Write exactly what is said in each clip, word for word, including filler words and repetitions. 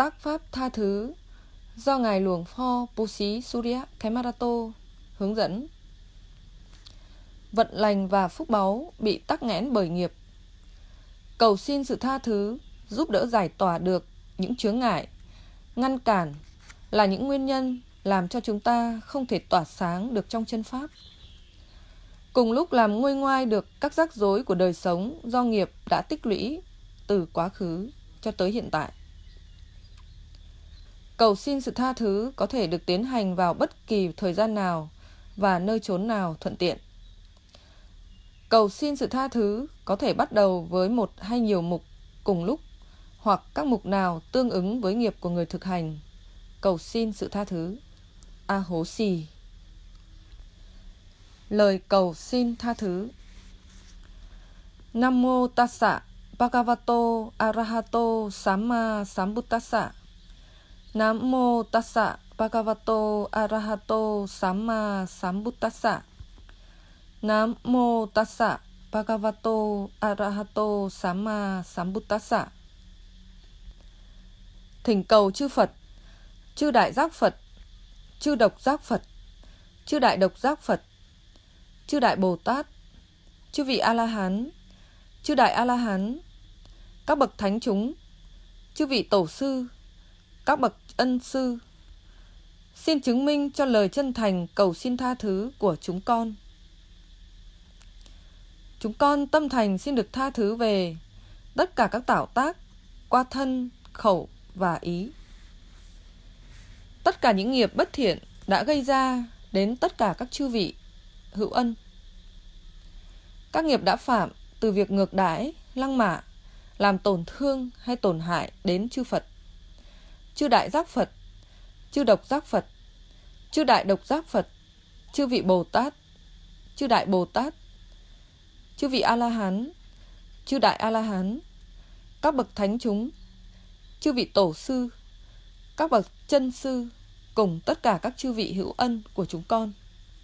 Tác pháp tha thứ do Ngài Luồng Pho Bố Xí Surya Kemarato hướng dẫn. Vận lành và phúc báu bị tắc nghẽn bởi nghiệp. Cầu xin sự tha thứ giúp đỡ giải tỏa được những chướng ngại, ngăn cản là những nguyên nhân làm cho chúng ta không thể tỏa sáng được trong chân pháp. Cùng lúc làm nguôi ngoai được các rắc rối của đời sống do nghiệp đã tích lũy từ quá khứ cho tới hiện tại. Cầu xin sự tha thứ có thể được tiến hành vào bất kỳ thời gian nào và nơi chốn nào thuận tiện. Cầu xin sự tha thứ có thể bắt đầu với một hay nhiều mục cùng lúc, hoặc các mục nào tương ứng với nghiệp của người thực hành cầu xin sự tha thứ. A hố xì. Lời cầu xin tha thứ. Nam mô tassa bhagavato arahato samma sambuddhassa. Nam mô tassa bhagavato arahato samma sambuddhassa. Nam mô tassa bhagavato arahato samma sambuddhassa. Thỉnh cầu chư Phật, chư Đại Giác Phật, chư Độc Giác Phật, chư Đại Độc Giác Phật, chư Đại Bồ Tát, chư vị A-la-hán, chư Đại A-la-hán, các bậc thánh chúng, chư vị tổ sư, các bậc ân sư, xin chứng minh cho lời chân thành cầu xin tha thứ của chúng con. Chúng con tâm thành xin được tha thứ về tất cả các tạo tác qua thân, khẩu và ý. Tất cả những nghiệp bất thiện đã gây ra đến tất cả các chư vị hữu ân. Các nghiệp đã phạm từ việc ngược đãi, lăng mạ, làm tổn thương hay tổn hại đến chư Phật, chư Đại Giác Phật, chư Độc Giác Phật, chư Đại Độc Giác Phật, chư vị Bồ Tát, chư Đại Bồ Tát, chư vị A-la-hán, chư Đại A-la-hán, các bậc thánh chúng, chư vị tổ sư, các bậc chân sư, cùng tất cả các chư vị hữu ân của chúng con.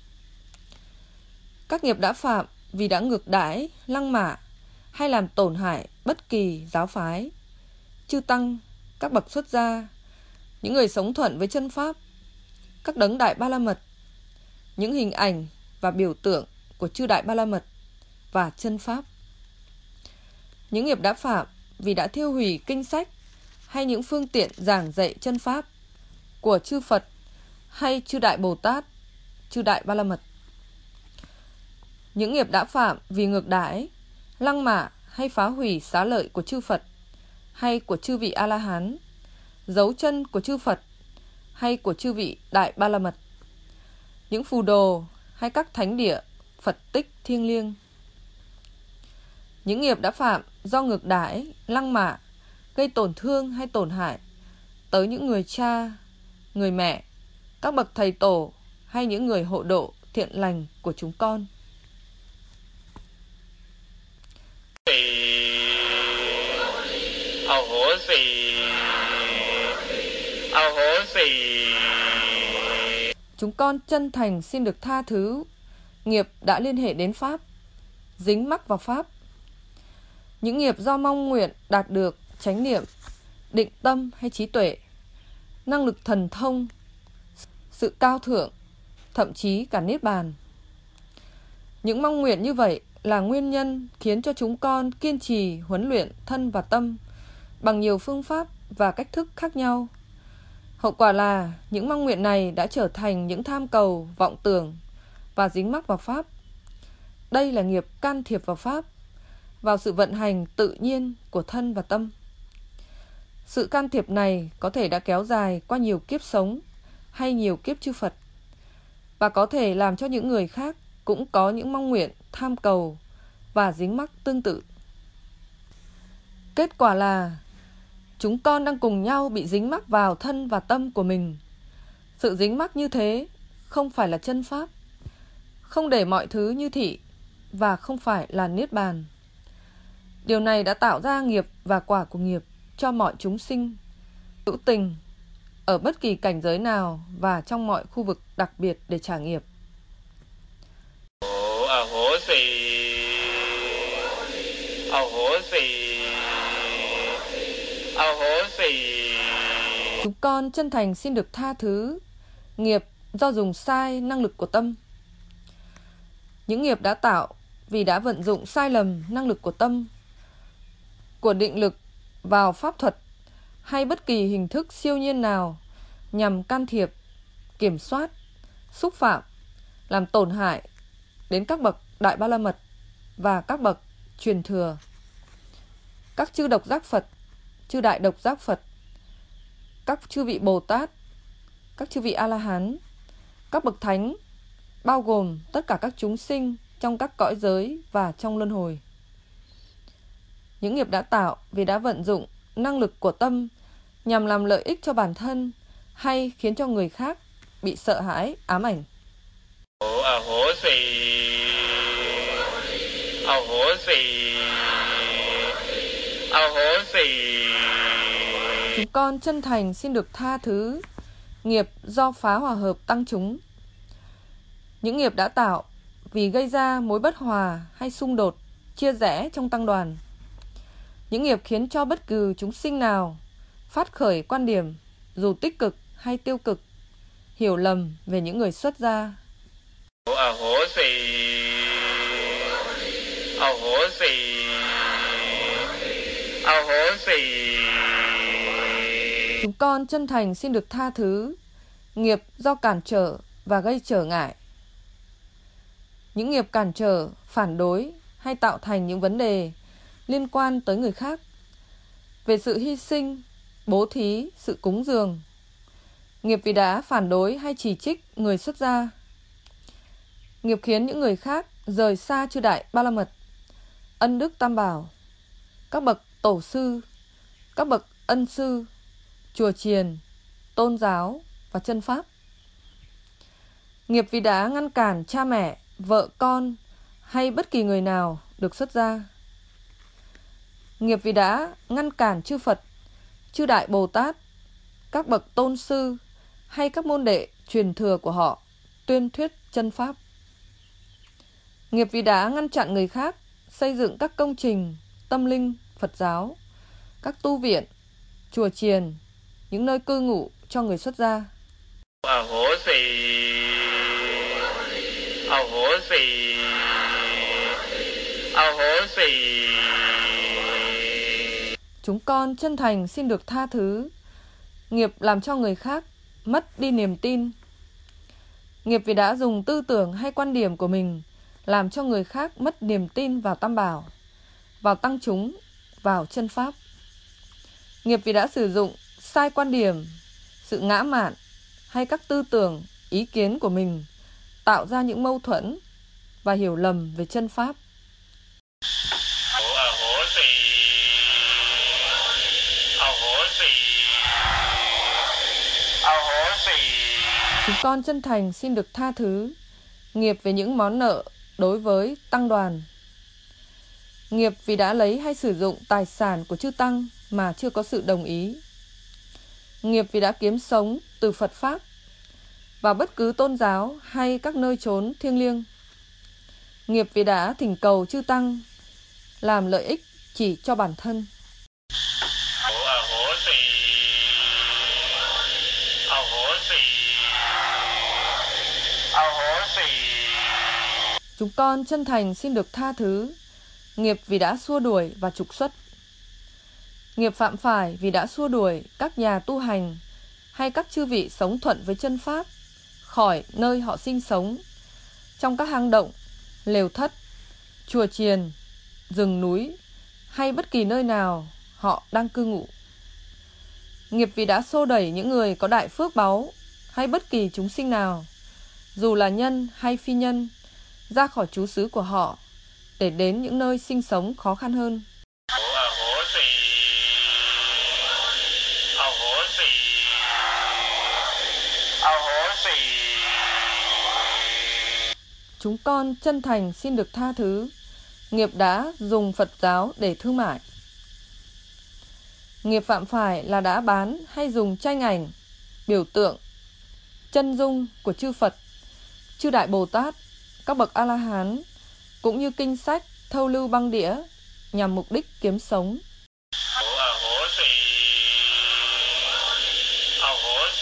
Các nghiệp đã phạm vì đã ngược đãi, lăng mạ hay làm tổn hại bất kỳ giáo phái, chư tăng, các bậc xuất gia, những người sống thuận với chân pháp, các đấng Đại Ba La Mật, những hình ảnh và biểu tượng của chư Đại Ba La Mật và chân pháp. Những nghiệp đã phạm vì đã thiêu hủy kinh sách hay những phương tiện giảng dạy chân pháp của chư Phật hay chư Đại Bồ Tát, chư Đại Ba La Mật. Những nghiệp đã phạm vì ngược đãi, lăng mạ hay phá hủy xá lợi của chư Phật hay của chư vị A-la-hán, dấu chân của chư Phật hay của chư vị Đại Ba La Mật, những phù đồ hay các thánh địa, Phật tích thiêng liêng. Những nghiệp đã phạm do ngược đãi, lăng mạ, gây tổn thương hay tổn hại tới những người cha, người mẹ, các bậc thầy tổ hay những người hộ độ thiện lành của chúng con. Chúng con chân thành xin được tha thứ nghiệp đã liên hệ đến Pháp, dính mắc vào Pháp. Những nghiệp do mong nguyện đạt được chánh niệm, định tâm hay trí tuệ, năng lực thần thông, sự cao thượng, thậm chí cả Niết Bàn. Những mong nguyện như vậy là nguyên nhân khiến cho chúng con kiên trì huấn luyện thân và tâm bằng nhiều phương pháp và cách thức khác nhau. Hậu quả là những mong nguyện này đã trở thành những tham cầu, vọng tưởng và dính mắc vào Pháp. Đây là nghiệp can thiệp vào Pháp, vào sự vận hành tự nhiên của thân và tâm. Sự can thiệp này có thể đã kéo dài qua nhiều kiếp sống hay nhiều kiếp chư Phật, và có thể làm cho những người khác cũng có những mong nguyện tham cầu và dính mắc tương tự. Kết quả là chúng con đang cùng nhau bị dính mắc vào thân và tâm của mình. Sự dính mắc như thế không phải là chân pháp, không để mọi thứ như thị, và không phải là Niết Bàn. Điều này đã tạo ra nghiệp và quả của nghiệp cho mọi chúng sinh hữu tình ở bất kỳ cảnh giới nào và trong mọi khu vực đặc biệt để trả nghiệp. Chúng con chân thành xin được tha thứ nghiệp do dùng sai năng lực của tâm. Những nghiệp đã tạo vì đã vận dụng sai lầm năng lực của tâm, của định lực vào pháp thuật hay bất kỳ hình thức siêu nhiên nào nhằm can thiệp, kiểm soát, xúc phạm, làm tổn hại đến các bậc Đại Ba La Mật và các bậc truyền thừa, các chư độc giác Phật, chư đại độc giác Phật, các chư vị Bồ Tát, các chư vị A-la-hán, các bậc thánh, bao gồm tất cả các chúng sinh trong các cõi giới và trong luân hồi. Những nghiệp đã tạo vì đã vận dụng năng lực của tâm nhằm làm lợi ích cho bản thân hay khiến cho người khác bị sợ hãi, ám ảnh. Chúng con chân thành xin được tha thứ nghiệp do phá hòa hợp tăng chúng. Những nghiệp đã tạo vì gây ra mối bất hòa hay xung đột, chia rẽ trong tăng đoàn. Những nghiệp khiến cho bất cứ chúng sinh nào phát khởi quan điểm, dù tích cực hay tiêu cực, hiểu lầm về những người xuất gia. Chúng con chân thành xin được tha thứ nghiệp do cản trở và gây trở ngại. Những nghiệp cản trở, phản đối hay tạo thành những vấn đề liên quan tới người khác, về sự hy sinh, bố thí, sự cúng dường. Nghiệp vì đã phản đối hay chỉ trích người xuất gia. Nghiệp khiến những người khác rời xa chư Đại Ba La Mật, ân đức Tam Bảo, các bậc tổ sư, các bậc ân sư, chùa chiền, tôn giáo và chân pháp. Nghiệp vì đã ngăn cản cha mẹ, vợ con hay bất kỳ người nào được xuất gia. Nghiệp vì đã ngăn cản chư Phật, chư Đại Bồ Tát, các bậc tôn sư hay các môn đệ truyền thừa của họ tuyên thuyết chân pháp. Nghiệp vì đã ngăn chặn người khác xây dựng các công trình tâm linh Phật giáo, các tu viện, chùa chiền, những nơi cư ngụ cho người xuất gia. Chúng con chân thành xin được tha thứ nghiệp làm cho người khác mất đi niềm tin. Nghiệp vì đã dùng tư tưởng hay quan điểm của mình làm cho người khác mất niềm tin vào Tam Bảo, vào tăng chúng, vào chân pháp. Nghiệp vì đã sử dụng sai quan điểm, sự ngã mạn hay các tư tưởng, ý kiến của mình, tạo ra những mâu thuẫn và hiểu lầm về chân pháp. Chúng con chân thành xin được tha thứ nghiệp về những món nợ đối với tăng đoàn. Nghiệp vì đã lấy hay sử dụng tài sản của chư tăng mà chưa có sự đồng ý. Nghiệp vì đã kiếm sống từ Phật Pháp vào bất cứ tôn giáo hay các nơi chốn thiêng liêng. Nghiệp vì đã thỉnh cầu chư tăng làm lợi ích chỉ cho bản thân. Chúng con chân thành xin được tha thứ nghiệp vì đã xua đuổi và trục xuất. Nghiệp phạm phải vì đã xua đuổi các nhà tu hành hay các chư vị sống thuận với chân pháp khỏi nơi họ sinh sống, trong các hang động, lều thất, chùa chiền, rừng núi hay bất kỳ nơi nào họ đang cư ngụ. Nghiệp vì đã xô đẩy những người có đại phước báu hay bất kỳ chúng sinh nào, dù là nhân hay phi nhân, ra khỏi trú xứ của họ để đến những nơi sinh sống khó khăn hơn. Chúng con chân thành xin được tha thứ nghiệp đã dùng Phật giáo để thương mại. Nghiệp phạm phải là đã bán hay dùng tranh ảnh, biểu tượng, chân dung của chư Phật, chư Đại Bồ Tát, các bậc A-la-hán, cũng như kinh sách, thâu lưu băng đĩa nhằm mục đích kiếm sống.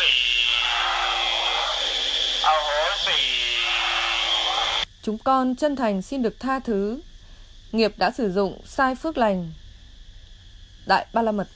Chúng con chân thành xin được tha thứ nghiệp đã sử dụng sai phước lành. Đại Ba La Mật.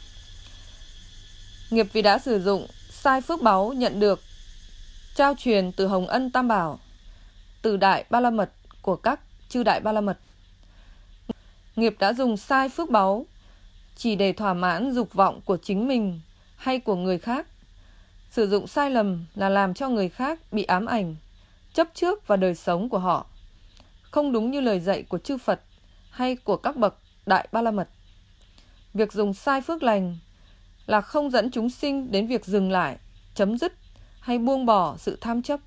Nghiệp vì đã sử dụng sai phước báu nhận được trao truyền từ Hồng Ân Tam Bảo, từ Đại Ba La Mật của các chư Đại Ba La Mật. Nghiệp đã dùng sai phước báu chỉ để thỏa mãn dục vọng của chính mình hay của người khác. Sử dụng sai lầm là làm cho người khác bị ám ảnh, chấp trước vào đời sống của họ, không đúng như lời dạy của chư Phật hay của các bậc Đại Ba La Mật. Việc dùng sai phước lành là không dẫn chúng sinh đến việc dừng lại, chấm dứt hay buông bỏ sự tham chấp.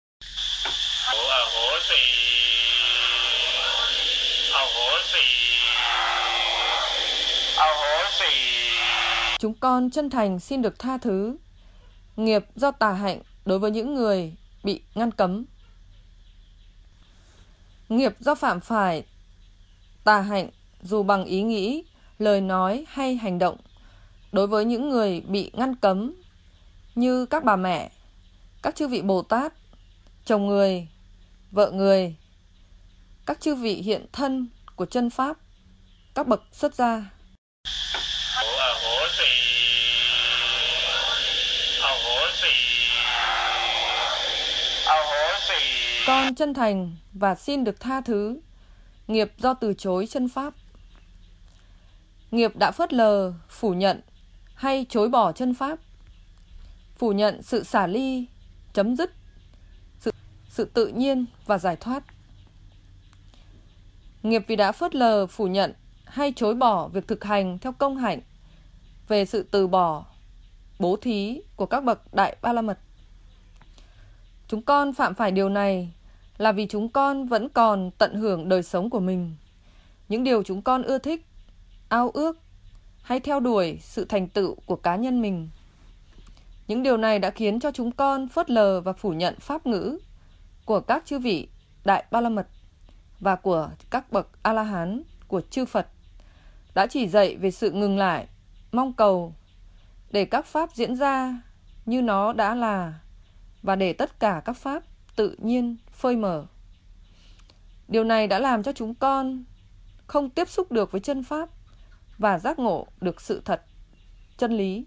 Chúng con chân thành xin được tha thứ nghiệp do tà hạnh đối với những người bị ngăn cấm. Nghiệp do phạm phải tà hạnh dù bằng ý nghĩ, lời nói hay hành động đối với những người bị ngăn cấm như các bà mẹ, các chư vị Bồ Tát, chồng người, vợ người, các chư vị hiện thân của chân Pháp, các bậc xuất gia. Con chân thành và xin được tha thứ nghiệp do từ chối chân Pháp. Nghiệp đã phớt lờ, phủ nhận hay chối bỏ chân Pháp, phủ nhận sự xả ly, chấm dứt, sự, sự tự nhiên và giải thoát. Nghiệp vì đã phớt lờ, phủ nhận hay chối bỏ việc thực hành theo công hạnh về sự từ bỏ, bố thí của các bậc Đại Ba La Mật. Chúng con phạm phải điều này là vì chúng con vẫn còn tận hưởng đời sống của mình, những điều chúng con ưa thích, ao ước hay theo đuổi sự thành tựu của cá nhân mình. Những điều này đã khiến cho chúng con phớt lờ và phủ nhận pháp ngữ của các chư vị Đại Ba La Mật và của các bậc A-la-hán của chư Phật đã chỉ dạy về sự ngừng lại, mong cầu để các pháp diễn ra như nó đã là và để tất cả các pháp tự nhiên phơi mở. Điều này đã làm cho chúng con không tiếp xúc được với chân Pháp và giác ngộ được sự thật, chân lý.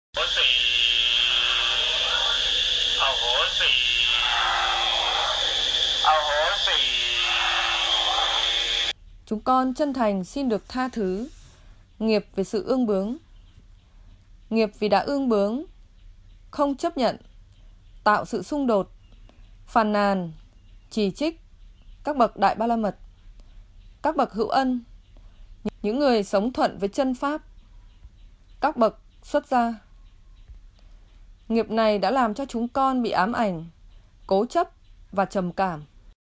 Chúng con chân thành xin được tha thứ nghiệp về sự ương bướng. Nghiệp vì đã ương bướng, không chấp nhận, tạo sự xung đột, phàn nàn, chỉ trích các bậc Đại Ba La Mật, các bậc hữu ân, những người sống thuận với chân Pháp, các bậc xuất gia. Nghiệp này đã làm cho chúng con bị ám ảnh, cố chấp và trầm cảm.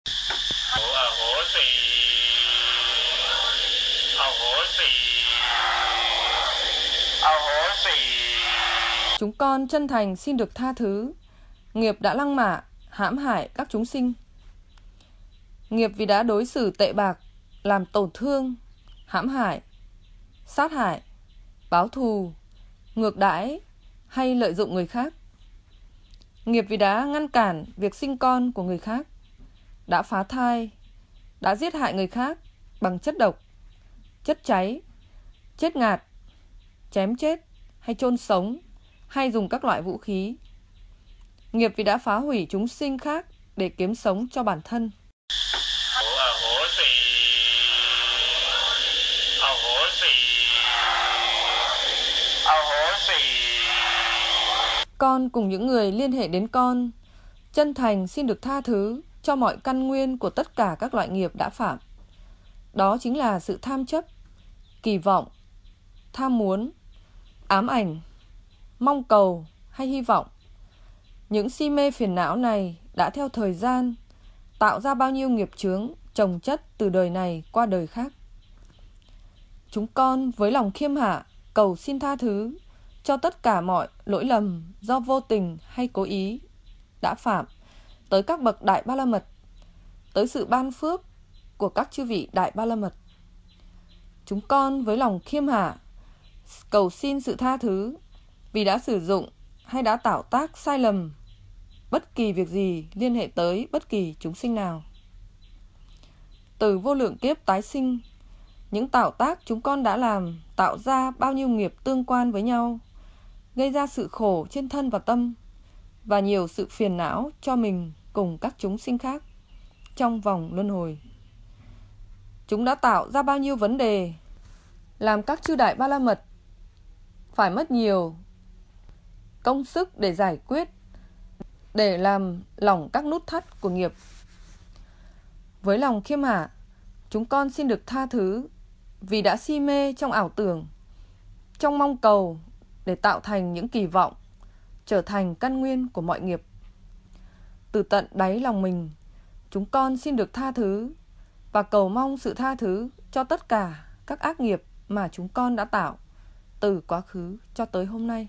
Chúng con chân thành xin được tha thứ nghiệp đã lăng mạ, hãm hại các chúng sinh. Nghiệp vì đã đối xử tệ bạc, làm tổn thương, hãm hại, sát hại, báo thù, ngược đãi hay lợi dụng người khác. Nghiệp vì đã ngăn cản việc sinh con của người khác, đã phá thai, đã giết hại người khác bằng chất độc, chất cháy, chết ngạt, chém chết hay chôn sống hay dùng các loại vũ khí. Nghiệp vì đã phá hủy chúng sinh khác để kiếm sống cho bản thân. Con cùng những người liên hệ đến con chân thành xin được tha thứ cho mọi căn nguyên của tất cả các loại nghiệp đã phạm. Đó chính là sự tham chấp, kỳ vọng, tham muốn, ám ảnh, mong cầu hay hy vọng. Những si mê phiền não này đã theo thời gian tạo ra bao nhiêu nghiệp chướng chồng chất từ đời này qua đời khác. Chúng con với lòng khiêm hạ cầu xin tha thứ cho tất cả mọi lỗi lầm do vô tình hay cố ý đã phạm tới các bậc Đại Ba La Mật, tới sự ban phước của các chư vị Đại Ba La Mật. Chúng con với lòng khiêm hạ cầu xin sự tha thứ vì đã sử dụng hay đã tạo tác sai lầm bất kỳ việc gì liên hệ tới bất kỳ chúng sinh nào. Từ vô lượng kiếp tái sinh, những tạo tác chúng con đã làm tạo ra bao nhiêu nghiệp tương quan với nhau, gây ra sự khổ trên thân và tâm, và nhiều sự phiền não cho mình cùng các chúng sinh khác trong vòng luân hồi. Chúng đã tạo ra bao nhiêu vấn đề, làm các chư Đại Ba La Mật phải mất nhiều công sức để giải quyết, để làm lỏng các nút thắt của nghiệp. Với lòng khiêm hạ, chúng con xin được tha thứ vì đã si mê trong ảo tưởng, trong mong cầu để tạo thành những kỳ vọng, trở thành căn nguyên của mọi nghiệp. Từ tận đáy lòng mình, chúng con xin được tha thứ và cầu mong sự tha thứ cho tất cả các ác nghiệp mà chúng con đã tạo từ quá khứ cho tới hôm nay.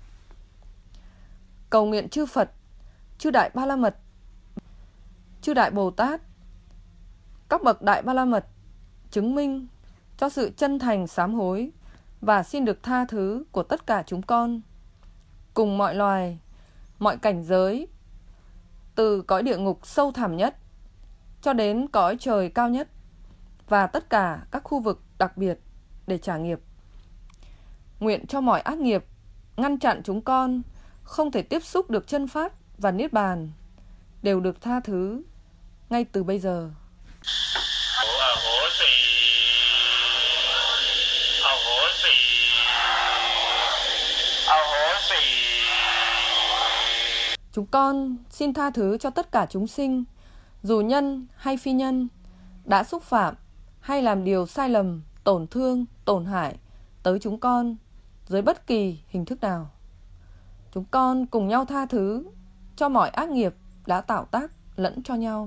Cầu nguyện chư Phật, chư Đại Ba La Mật, chư Đại Bồ Tát, các bậc Đại Ba La Mật chứng minh cho sự chân thành sám hối và xin được tha thứ của tất cả chúng con, cùng mọi loài, mọi cảnh giới, từ cõi địa ngục sâu thẳm nhất cho đến cõi trời cao nhất, và tất cả các khu vực đặc biệt để trả nghiệp. Nguyện cho mọi ác nghiệp ngăn chặn chúng con không thể tiếp xúc được chân pháp và niết bàn đều được tha thứ ngay từ bây giờ. Chúng con xin tha thứ cho tất cả chúng sinh, dù nhân hay phi nhân, đã xúc phạm hay làm điều sai lầm, tổn thương, tổn hại tới chúng con dưới bất kỳ hình thức nào. Chúng con cùng nhau tha thứ cho mọi ác nghiệp đã tạo tác lẫn cho nhau.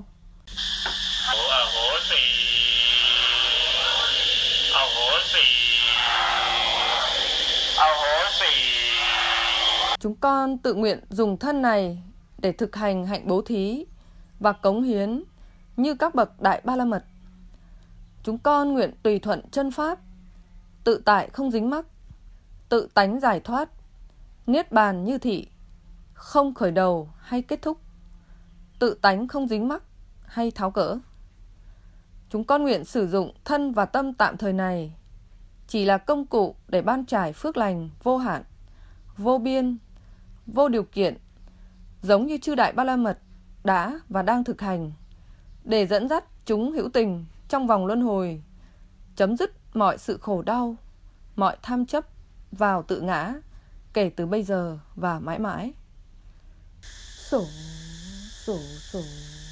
Chúng con tự nguyện dùng thân này để thực hành hạnh bố thí và cống hiến như các bậc Đại Ba La Mật. Chúng con nguyện tùy thuận chân pháp, tự tại không dính mắc, tự tánh giải thoát, niết bàn như thị, không khởi đầu hay kết thúc, tự tánh không dính mắc hay tháo gỡ. Chúng con nguyện sử dụng thân và tâm tạm thời này chỉ là công cụ để ban trải phước lành vô hạn, vô biên, vô điều kiện, giống như chư Đại Ba La Mật đã và đang thực hành, để dẫn dắt chúng hữu tình trong vòng luân hồi, chấm dứt mọi sự khổ đau, mọi tham chấp vào tự ngã, kể từ bây giờ và mãi mãi. Sổ, sổ, sổ.